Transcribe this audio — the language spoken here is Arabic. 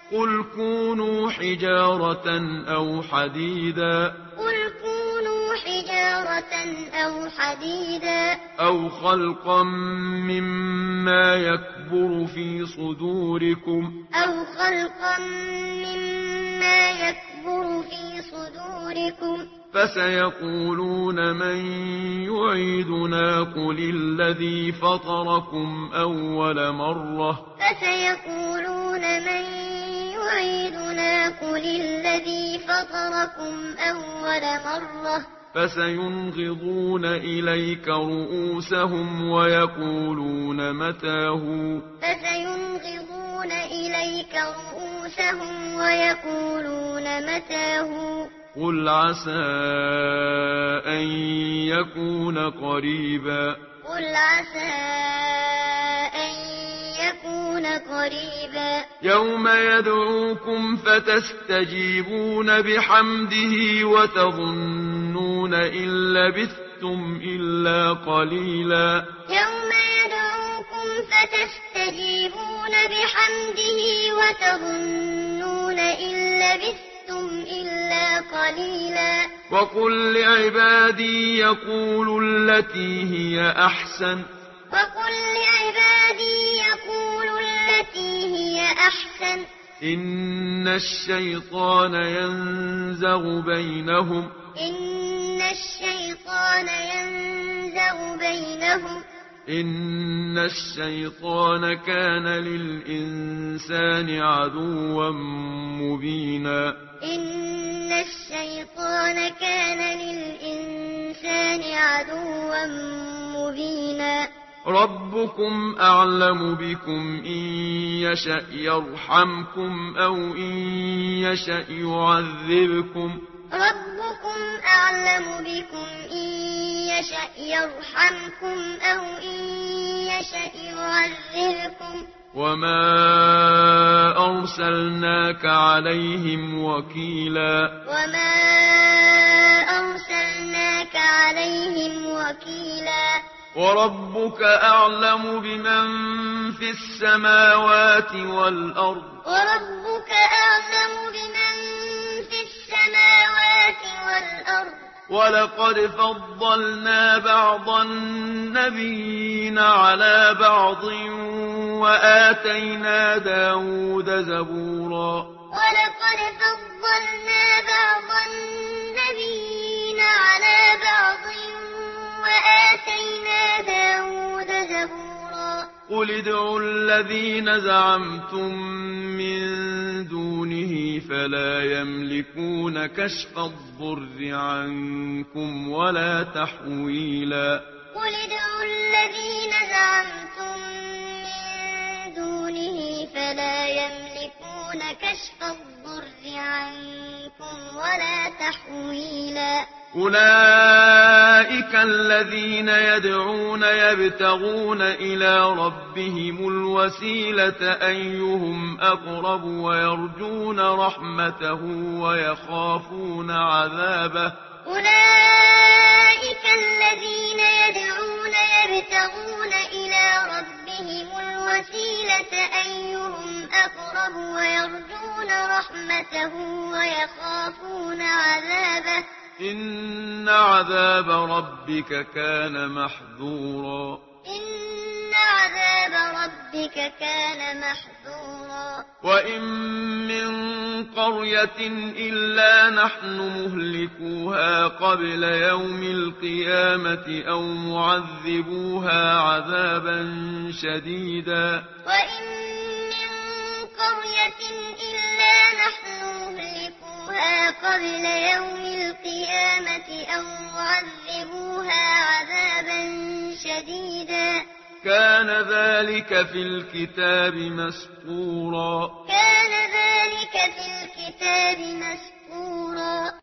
قل كونوا حجارة أو حديدا قل كونوا حجارة أو حديدا أو خلقا مما يكبر في صدوركم أو خلقا مما يكبر في صدوركم فسيقولون من يعيدنا قل الذي فطركم أول مرة فسيقولون من يعيدنا قل الذي فطركم أول مرة فسينغضون إليك رؤوسهم ويقولون متاه فسينغضون إليك رؤوسهم ويقولون متاه قل عسى أن يكون قريبا قل عسى أن يكون قريبا يوم يدعوكم فتستجيبون بحمده وتظنون إن لبثتم إلا قليلا يوم يدعوكم فتستجيبون بحمده وتظنون إن لبثتم إلا قليلا وقل لعبادي يقولوا التي هي أحسن وقل لعبادي يقولوا التي هي أحسن إن الشيطان ينزغ بينهم إن الشيطان ينزغ بينهم إن الشيطان كان للإنسان عدوا مبينا إن الشيطان كان للإنسان عدوا مبينا ربكم أعلم بكم إن يشأ يرحمكم أو إن يشأ يعذبكم ربكم أعلم بكم إن يشأ يرحمكم أو إن يشأ يعذبكم وما أرسلناك عليهم وكيلا وما أرسلناك عليهم وكيلا وربك أعلم بمن في السماوات والأرض وربك أعلم بمن في السماوات والأرض ولقد فضلنا بعض النبيين على بعض وآتينا داود زبورا ولقد فضلنا بعض النبيين على بعض وآتينا داود زبورا قل ادعوا الذين زعمتم من دونه فلا يملكون كشف الضر عنكم ولا تحويلا قل ادعوا الذين زعمتم من دونه فلا يملكون كشف الضر عنكم ولا تحويلا أولئك الذين يدعون يبتغون إلى ربهم الوسيلة أيهم أقرب ويرجون رحمته ويخافون عذابه أولئك الذين يدعون يبتغون إلى ربهم الوسيلة أيهم أقرب ويرجون رحمته ويخافون عذابه إن عذاب ربك كان محذورا إن عذاب ربك كان محذورا وإن من قرية إلا نحن مهلكوها قبل يوم القيامة أو معذبوها عذابا شديدا وإن من قرية إلا نحن مهلكوها قبل يوم القيامة أو معذبوها عذابا شديدا كان ذلك في الكتاب مسطورا كان ذلك في الكتاب مسطورا